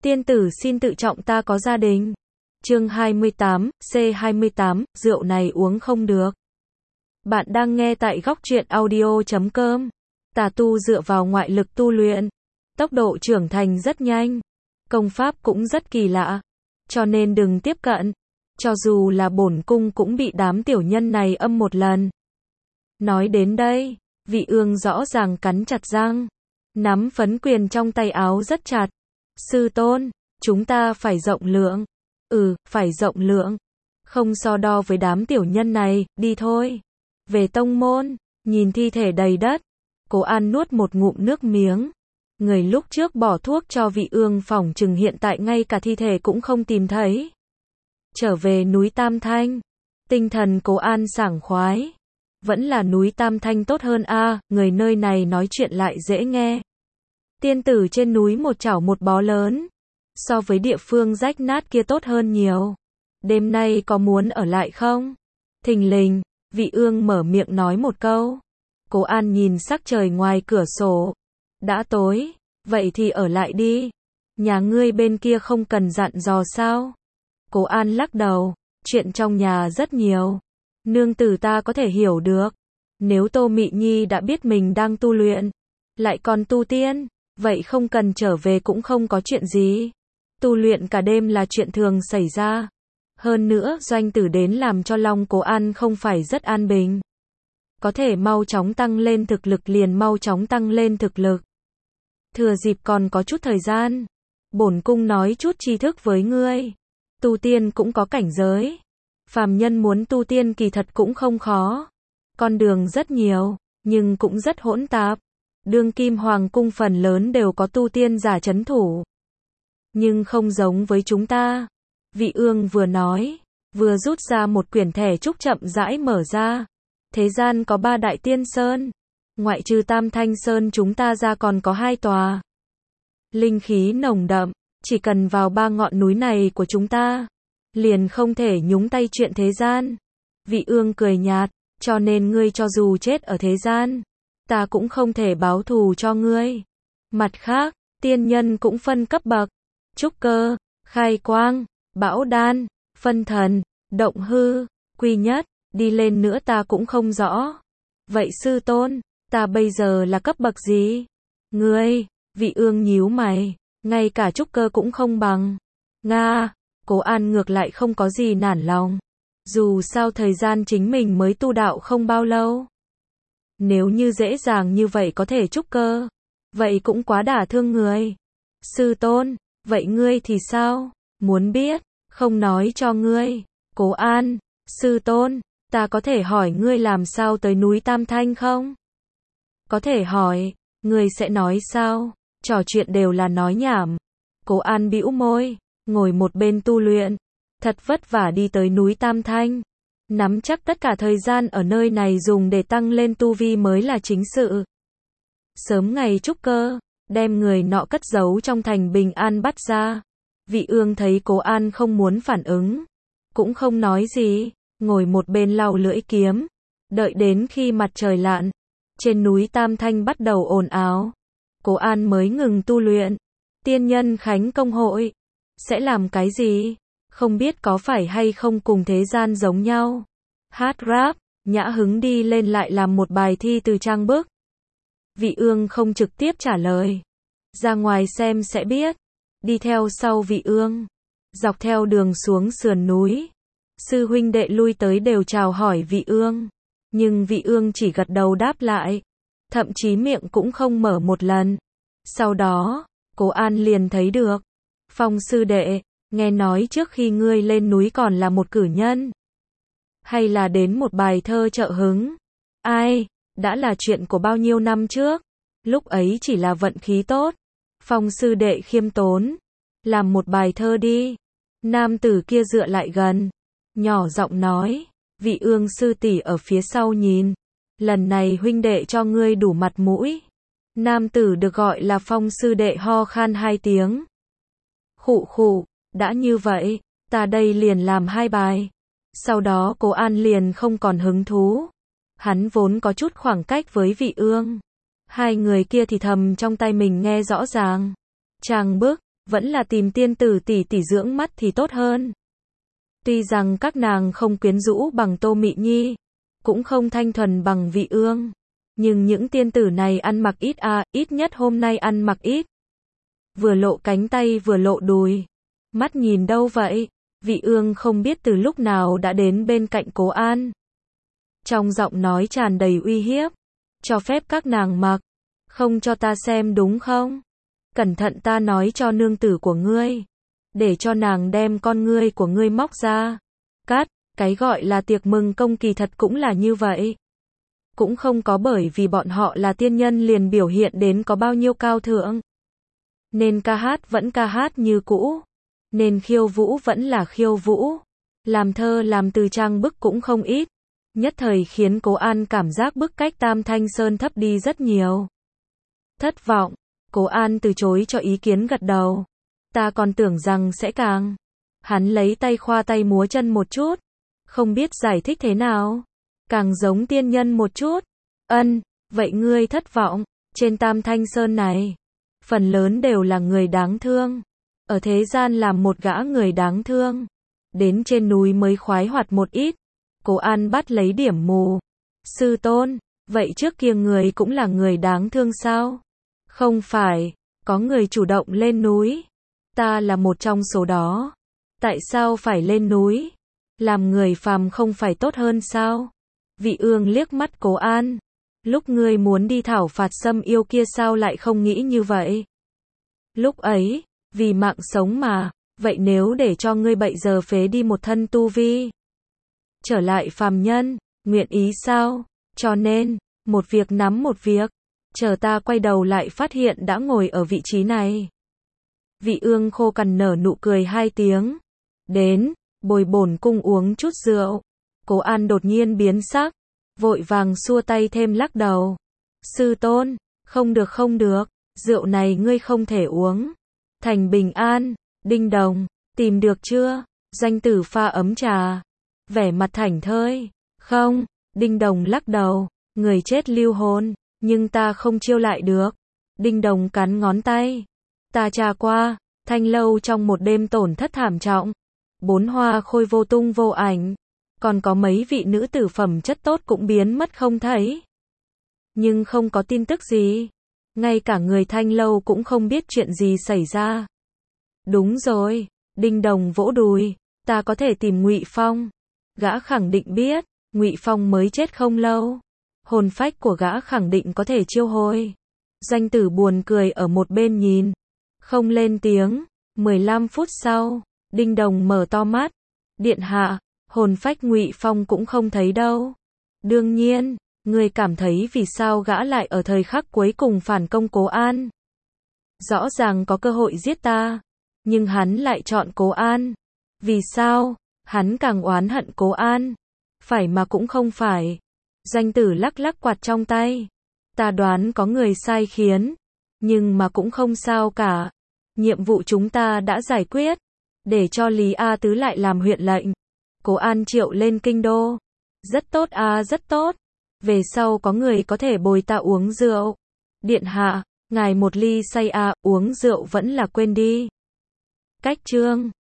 Tiên tử xin tự trọng ta có gia đình. Chương 28, C28, rượu này uống không được. Bạn đang nghe tại góc truyện audio.com. Tà tu dựa vào ngoại lực tu luyện. Tốc độ trưởng thành rất nhanh. Công pháp cũng rất kỳ lạ. Cho nên đừng tiếp cận. Cho dù là bổn cung cũng bị đám tiểu nhân này âm một lần. Nói đến đây, Vị Ương rõ ràng cắn chặt răng. Nắm phấn quyền trong tay áo rất chặt. Sư tôn, chúng ta phải rộng lượng. Phải rộng lượng. Không so đo với đám tiểu nhân này, đi thôi. Về tông môn, nhìn thi thể đầy đất. Cố An nuốt một ngụm nước miếng. Người lúc trước bỏ thuốc cho Vị Ương phỏng chừng hiện tại ngay cả thi thể cũng không tìm thấy. Trở về núi Tam Thanh. Tinh thần Cố An sảng khoái. Vẫn là núi Tam Thanh tốt hơn a, người nơi này nói chuyện lại dễ nghe. Tiên tử trên núi một chảo một bó lớn. So với địa phương rách nát kia tốt hơn nhiều. Đêm nay có muốn ở lại không? Thình lình, Vị Ương mở miệng nói một câu. Cố An nhìn sắc trời ngoài cửa sổ. Đã tối, vậy thì ở lại đi. Nhà ngươi bên kia không cần dặn dò sao? Cố An lắc đầu, chuyện trong nhà rất nhiều. Nương tử ta có thể hiểu được. Nếu Tô Mị Nhi đã biết mình đang tu luyện, lại còn tu tiên, vậy không cần trở về cũng không có chuyện gì. Tu luyện cả đêm là chuyện thường xảy ra. Hơn nữa, doanh tử đến làm cho lòng Cố An không phải rất an bình. Có thể mau chóng tăng lên thực lực liền mau chóng tăng lên thực lực. Thừa dịp còn có chút thời gian, bổn cung nói chút tri thức với ngươi. Tu tiên cũng có cảnh giới. Phàm nhân muốn tu tiên kỳ thật cũng không khó. Con đường rất nhiều, nhưng cũng rất hỗn tạp. Đương kim hoàng cung phần lớn đều có tu tiên giả trấn thủ. Nhưng không giống với chúng ta. Vị Ương vừa nói, vừa rút ra một quyển thẻ trúc chậm rãi mở ra. Thế gian có 3 đại tiên sơn. Ngoại trừ Tam Thanh Sơn chúng ta ra còn có 2 tòa. Linh khí nồng đậm, chỉ cần vào 3 ngọn núi này của chúng ta, liền không thể nhúng tay chuyện thế gian. Vị Ương cười nhạt, cho nên ngươi cho dù chết ở thế gian, ta cũng không thể báo thù cho ngươi. Mặt khác, tiên nhân cũng phân cấp bậc. Trúc cơ, khai quang, bão đan, phân thần, động hư, quy nhất, đi lên nữa ta cũng không rõ. Vậy sư tôn, ta bây giờ là cấp bậc gì? Ngươi, Vị Ương nhíu mày, ngay cả trúc cơ cũng không bằng. Nga, Cố An ngược lại không có gì nản lòng. Dù sao thời gian chính mình mới tu đạo không bao lâu. Nếu như dễ dàng như vậy có thể trúc cơ, vậy cũng quá đả thương người. Sư tôn, vậy ngươi thì sao? Muốn biết, không nói cho ngươi. Cố An, sư tôn, ta có thể hỏi ngươi làm sao tới núi Tam Thanh không? Có thể hỏi, ngươi sẽ nói sao? Trò chuyện đều là nói nhảm. Cố An bĩu môi, ngồi một bên tu luyện. Thật vất vả đi tới núi Tam Thanh. Nắm chắc tất cả thời gian ở nơi này dùng để tăng lên tu vi mới là chính sự. Sớm ngày trúc cơ, đem người nọ cất giấu trong thành bình an bắt ra. Vị Ương thấy Cố An không muốn phản ứng, cũng không nói gì, ngồi một bên lau lưỡi kiếm. Đợi đến khi mặt trời lặn, trên núi Tam Thanh bắt đầu ồn ào. Cố An mới ngừng tu luyện. Tiên nhân khánh công hội sẽ làm cái gì? Không biết có phải hay không cùng thế gian giống nhau. Hát rap, nhã hứng đi lên lại làm một bài thi từ trang bức. Vị Ương không trực tiếp trả lời. Ra ngoài xem sẽ biết. Đi theo sau Vị Ương. Dọc theo đường xuống sườn núi. Sư huynh đệ lui tới đều chào hỏi Vị Ương. Nhưng Vị Ương chỉ gật đầu đáp lại. Thậm chí miệng cũng không mở một lần. Sau đó, Cố An liền thấy được. Phong sư đệ, nghe nói trước khi ngươi lên núi còn là một cử nhân. Hay là đến một bài thơ trợ hứng. Ai, đã là chuyện của bao nhiêu năm trước. Lúc ấy chỉ là vận khí tốt. Phong sư đệ khiêm tốn. Làm một bài thơ đi. Nam tử kia dựa lại gần. Nhỏ giọng nói. Vị Ương sư tỷ ở phía sau nhìn. Lần này huynh đệ cho ngươi đủ mặt mũi. Nam tử được gọi là Phong sư đệ ho khan 2 tiếng. Khụ khụ, đã như vậy, ta đây liền làm 2 bài. Sau đó Cố An liền không còn hứng thú. Hắn vốn có chút khoảng cách với Vị Ương. Hai người kia thì thầm trong tay mình nghe rõ ràng. Trang bức, Vẫn là tìm tiên tử tỷ tỷ dưỡng mắt thì tốt hơn. Tuy rằng các nàng không quyến rũ bằng Tô Mị Nhi, cũng không thanh thuần bằng Vị Ương, nhưng những tiên tử này ăn mặc ít ít nhất hôm nay ăn mặc ít. Vừa lộ cánh tay vừa lộ đùi. Mắt nhìn đâu vậy? Vị Ương không biết từ lúc nào đã đến bên cạnh Cố An. Trong giọng nói tràn đầy uy hiếp. Cho phép các nàng mặc. Không cho ta xem đúng không? Cẩn thận ta nói cho nương tử của ngươi. Để cho nàng đem con ngươi của ngươi móc ra. Cắt, cái gọi là tiệc mừng công kỳ thật cũng là như vậy. Cũng không có bởi vì bọn họ là tiên nhân liền biểu hiện đến có bao nhiêu cao thượng. Nên ca hát vẫn ca hát như cũ. Nên khiêu vũ vẫn là khiêu vũ. Làm thơ làm từ trang bức cũng không ít. Nhất thời khiến Cố An cảm giác bức cách Tam Thanh Sơn thấp đi rất nhiều. Thất vọng. Cố An từ chối cho ý kiến gật đầu. Ta còn tưởng rằng sẽ càng. Hắn lấy tay khoa tay múa chân một chút. Không biết giải thích thế nào. Càng giống tiên nhân một chút. Vậy ngươi thất vọng. Trên Tam Thanh Sơn này, phần lớn đều là người đáng thương. Ở thế gian làm một gã người đáng thương. Đến trên núi mới khoái hoạt một ít. Cố An bắt lấy điểm mù. Sư tôn, vậy trước kia người cũng là người đáng thương sao? Không phải, có người chủ động lên núi. Ta là một trong số đó. Tại sao phải lên núi? Làm người phàm không phải tốt hơn sao? Vị Ương liếc mắt Cố An. Lúc ngươi muốn đi thảo phạt Sâm Yêu kia sao lại không nghĩ như vậy? Lúc ấy, vì mạng sống mà, vậy nếu để cho ngươi bây giờ phế đi một thân tu vi, trở lại phàm nhân, nguyện ý sao? Cho nên, một việc nắm một việc, chờ ta quay đầu lại phát hiện đã ngồi ở vị trí này. Vị Ương khô cằn nở nụ cười 2 tiếng. Đến, bồi bổn cung uống chút rượu. Cố An đột nhiên biến sắc, vội vàng xua tay thêm lắc đầu. Sư tôn, không được, rượu này ngươi không thể uống. Thành bình an, Đinh Đồng, tìm được chưa? Danh tử pha ấm trà. Vẻ mặt thảnh thơi. Không, Đinh Đồng lắc đầu, người chết lưu hồn, nhưng ta không chiêu lại được. Đinh Đồng cắn ngón tay. Ta tra qua, Thanh lâu trong một đêm tổn thất thảm trọng. 4 hoa khôi vô tung vô ảnh. Còn có mấy vị nữ tử phẩm chất tốt cũng biến mất không thấy. Nhưng không có tin tức gì. Ngay cả người Thanh lâu cũng không biết chuyện gì xảy ra. Đúng rồi, Đinh Đồng vỗ đùi, ta có thể tìm Ngụy Phong. Gã khẳng định biết, Ngụy Phong mới chết không lâu. Hồn phách của gã khẳng định có thể chiêu hồi. Danh tử buồn cười ở một bên nhìn, không lên tiếng. 15 phút sau, Đinh Đồng mở to mắt. Điện hạ, hồn phách Ngụy Phong cũng không thấy đâu. Đương nhiên, người cảm thấy vì sao gã lại ở thời khắc cuối cùng phản công Cố An. Rõ ràng có cơ hội giết ta, nhưng hắn lại chọn Cố An. Vì sao? Hắn càng oán hận Cố An. Phải mà cũng không phải. Danh tử lắc lắc quạt trong tay. Ta đoán có người sai khiến, nhưng mà cũng không sao cả. Nhiệm vụ chúng ta đã giải quyết, để cho Lý A Tứ lại làm huyện lệnh. Cố An triệu lên kinh đô. Rất tốt rất tốt. Về sau có người có thể bồi ta uống rượu. Điện hạ, ngài một ly say uống rượu vẫn là quên đi. Cách chương